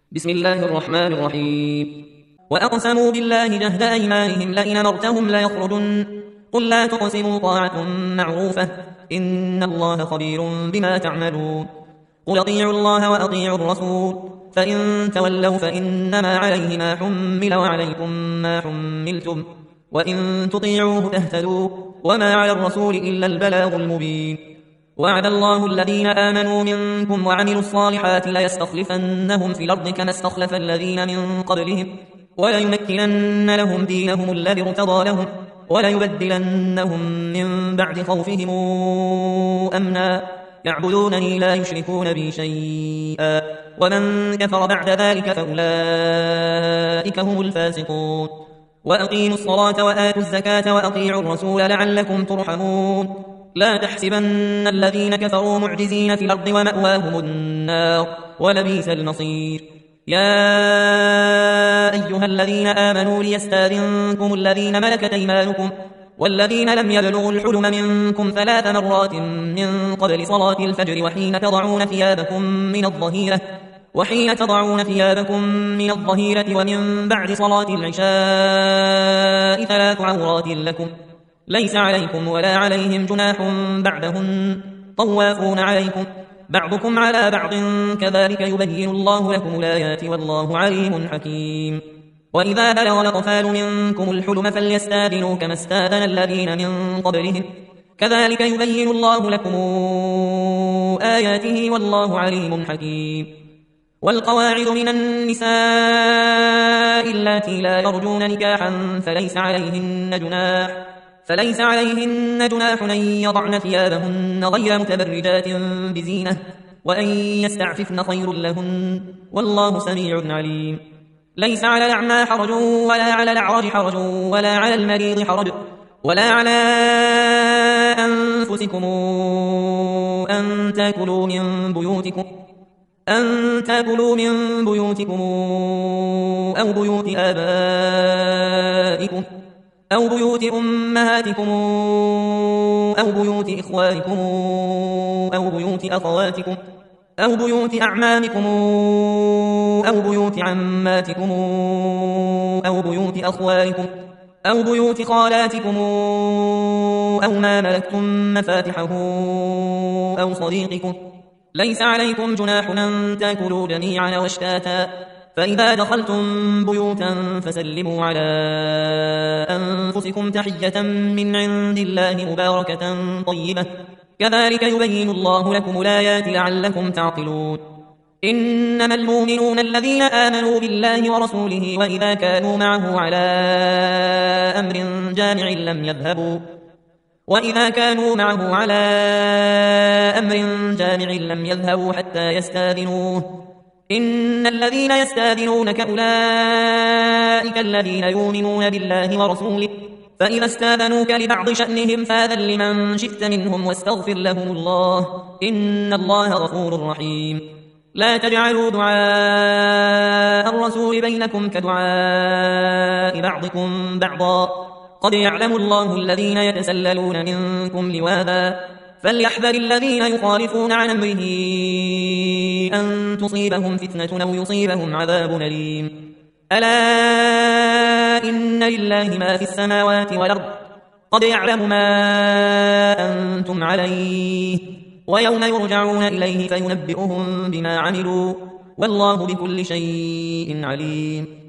بسم الله الرحمن الرحيم. وأقسموا بالله جهد أيمانهم لئن أمرتهم ليخرجن قل لا تقسموا طاعة معروفة إن الله خبير بما تعملون. قل أطيعوا الله وأطيعوا الرسول فإن تولوا فإنما عليه ما حمل وعليكم ما حملتم وإن تطيعوه تهتدوا وما على الرسول إلا البلاغ المبين. وعد الله الذين آمنوا منكم وعملوا الصالحات ليستخلفنهم في الأرض كما استخلف الذين من قبلهم وليمكنن لهم دينهم الذي ارتضى لهم وليبدلنهم من بعد خوفهم أمنا يعبدونني لا يشركون بي شيئا ومن كفر بعد ذلك فأولئك هم الفاسقون. وأقيموا الصلاة وآتوا الزكاة وأطيعوا الرسول لعلكم ترحمون. لا تحسبن الذين كفروا معجزين في الأرض ومأواهم النار ولبئس المصير. يا أيها الذين آمنوا ليستأذنكم الذين ملكت أيمانكم والذين لم يبلغوا الحلم منكم 3 مرات من قبل صلاة الفجر وحين تضعون ثيابكم من الظهيرة ومن بعد صلاة العشاء 3 عورات لكم ليس عليكم ولا عليهم جناح بعدهن طوافون عليكم بعضكم على بعض كذلك يبين الله لكم الآيات والله عليم حكيم. وإذا بلغ الأطفال منكم الحلم فليستأذنوا كما استأذن الذين من قبلهم كذلك يبين الله لكم آياته والله عليم حكيم. والقواعد من النساء اللاتي لا يرجون نكاحا فليس عليهن جناح أن يضعن ثيابهن غير متبرجات بزينة وأن يستعففن خير لهن والله سميع عليم. ليس على الأعمى حرج ولا على الأعرج حرج ولا على المريض حرج ولا على أنفسكم أن تأكلوا من بيوتكم أو بيوت آبائكم أو بيوت أمهاتكم أو بيوت إخوانكم أو بيوت أخواتكم أو بيوت أعمامكم أو بيوت عماتكم أو بيوت أخوالكم أو بيوت خالاتكم أو ما ملكتم مفاتحه أو صديقكم. ليس عليكم جناح أن تأكلوا جميعا واشتاتا فإذا دخلتم بيوتا فسلموا على أنفسكم تحية من عند الله مباركة طيبة كذلك يبين الله لكم الآيات لعلكم تعقلون. إنما المؤمنون الذين آمنوا بالله ورسوله وإذا كانوا معه على أمر جامع لم يذهبوا حتى يستأذنوه إن الذين يستأذنونك أولئك الذين يؤمنون بالله ورسوله فإذا استأذنوك لبعض شأنهم فأذن لمن شئت منهم واستغفر لهم الله إن الله غفور رحيم. لا تجعلوا دعاء الرسول بينكم كدعاء بعضكم بعضا قد يعلم الله الذين يتسللون منكم لواذا فليحذر الذين يخالفون عن أمره أن تصيبهم فتنة أو يصيبهم عذاب أليم. ألا إن لله ما في السماوات والأرض قد يعلم ما أنتم عليه ويوم يرجعون إليه فينبئهم بما عملوا والله بكل شيء عليم.